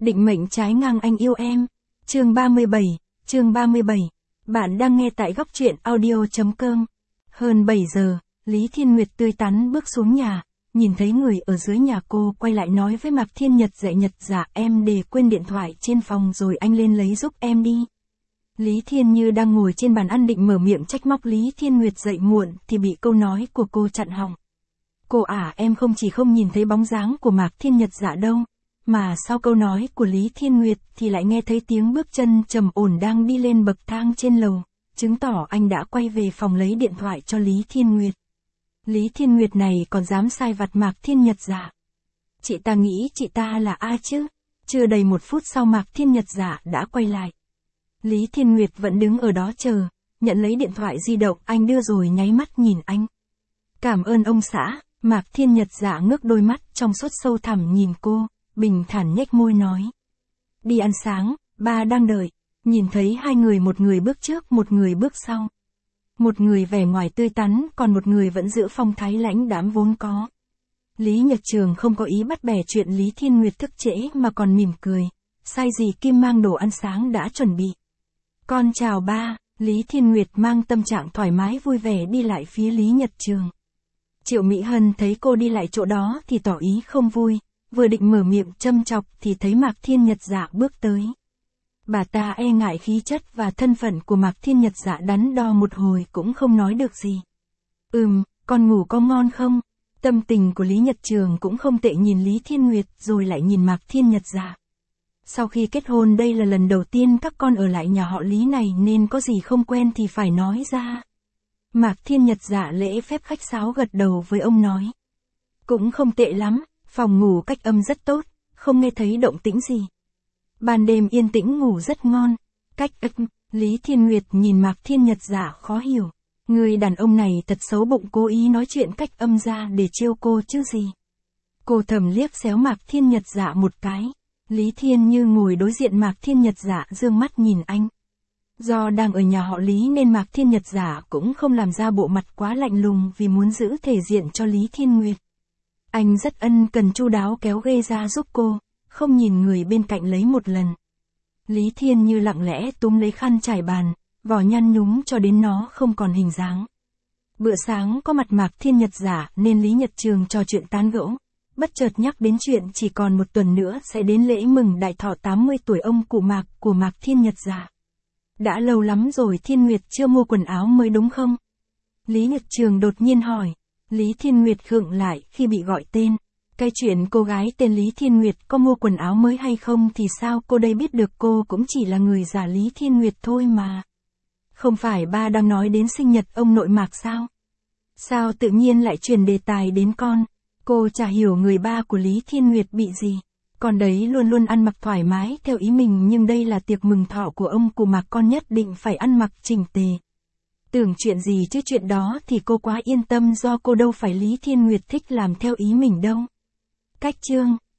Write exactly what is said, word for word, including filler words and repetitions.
Định mệnh trái ngang anh yêu em. Chương ba mươi bảy, chương ba mươi bảy. Bạn đang nghe tại góc truyện audio chấm com. Hơn bảy giờ, Lý Thiên Nguyệt tươi tắn bước xuống nhà, nhìn thấy người ở dưới nhà cô quay lại nói với Mạc Thiên Nhật dạy Nhật dạ em để quên điện thoại trên phòng rồi anh lên lấy giúp em đi. Lý Thiên Như đang ngồi trên bàn ăn định mở miệng trách móc Lý Thiên Nguyệt dậy muộn thì bị câu nói của cô chặn họng. Cô à em không chỉ không nhìn thấy bóng dáng của Mạc Thiên Nhật dạ đâu, mà sau câu nói của Lý Thiên Nguyệt thì lại nghe thấy tiếng bước chân trầm ổn đang đi lên bậc thang trên lầu, chứng tỏ anh đã quay về phòng lấy điện thoại cho Lý Thiên Nguyệt. Lý Thiên Nguyệt này còn dám sai vặt Mạc Thiên Nhật dạ. Chị ta nghĩ chị ta là ai chứ? Chưa đầy một phút sau Mạc Thiên Nhật dạ đã quay lại. Lý Thiên Nguyệt vẫn đứng ở đó chờ, nhận lấy điện thoại di động anh đưa rồi nháy mắt nhìn anh. Cảm ơn ông xã. Mạc Thiên Nhật dạ ngước đôi mắt trong suốt sâu thẳm nhìn cô, bình thản nhếch môi nói. Đi ăn sáng, ba đang đợi. Nhìn thấy hai người, một người bước trước một người bước sau. Một người vẻ ngoài tươi tắn còn một người vẫn giữ phong thái lãnh đãm vốn có. Lý Nhật Trường không có ý bắt bẻ chuyện Lý Thiên Nguyệt thức trễ mà còn mỉm cười. Sai gì Kim mang đồ ăn sáng đã chuẩn bị. Con chào ba. Lý Thiên Nguyệt mang tâm trạng thoải mái vui vẻ đi lại phía Lý Nhật Trường. Triệu Mỹ Hân thấy cô đi lại chỗ đó thì tỏ ý không vui, vừa định mở miệng châm chọc thì thấy Mạc Thiên Nhật dạ bước tới. Bà ta e ngại khí chất và thân phận của Mạc Thiên Nhật dạ đắn đo một hồi cũng không nói được gì. Ừm, con ngủ có ngon không? Tâm tình của Lý Nhật Trường cũng không tệ, nhìn Lý Thiên Nguyệt rồi lại nhìn Mạc Thiên Nhật dạ. Sau khi kết hôn đây là lần đầu tiên các con ở lại nhà họ Lý này nên có gì không quen thì phải nói ra. Mạc Thiên Nhật dạ lễ phép khách sáo gật đầu với ông nói. Cũng không tệ lắm, phòng ngủ cách âm rất tốt, không nghe thấy động tĩnh gì. Ban đêm yên tĩnh ngủ rất ngon. Cách âm, Lý Thiên Nguyệt nhìn Mạc Thiên Nhật dạ khó hiểu. Người đàn ông này thật xấu bụng cố ý nói chuyện cách âm ra để trêu cô chứ gì. Cô thầm liếc xéo Mạc Thiên Nhật dạ một cái. Lý Thiên Như ngồi đối diện Mạc Thiên Nhật dạ dương mắt nhìn anh. Do đang ở nhà họ Lý nên Mạc Thiên Nhật dạ cũng không làm ra bộ mặt quá lạnh lùng vì muốn giữ thể diện cho Lý Thiên Nguyệt. Anh rất ân cần chu đáo kéo ghê ra giúp cô, không nhìn người bên cạnh lấy một lần. Lý Thiên Như lặng lẽ túm lấy khăn trải bàn, vò nhăn nhúm cho đến nó không còn hình dáng. Bữa sáng có mặt Mạc Thiên Nhật dạ nên Lý Nhật Trường trò chuyện tán gẫu, bất chợt nhắc đến chuyện chỉ còn một tuần nữa sẽ đến lễ mừng đại thọ tám mươi tuổi ông cụ Mạc của Mạc Thiên Nhật dạ. Đã lâu lắm rồi Thiên Nguyệt chưa mua quần áo mới đúng không? Lý Nhật Trường đột nhiên hỏi. Lý Thiên Nguyệt khựng lại khi bị gọi tên. Cái chuyện cô gái tên Lý Thiên Nguyệt có mua quần áo mới hay không thì sao cô đây biết được, cô cũng chỉ là người giả Lý Thiên Nguyệt thôi mà. Không phải ba đang nói đến sinh nhật ông nội Mạc sao? Sao tự nhiên lại chuyển đề tài đến con? Cô chả hiểu người ba của Lý Thiên Nguyệt bị gì. Con đấy luôn luôn ăn mặc thoải mái theo ý mình nhưng đây là tiệc mừng thọ của ông cụ Mạc, con nhất định phải ăn mặc chỉnh tề. Tưởng chuyện gì chứ chuyện đó thì cô quá yên tâm, do cô đâu phải Lý Thiên Nguyệt thích làm theo ý mình đâu. Cách chương,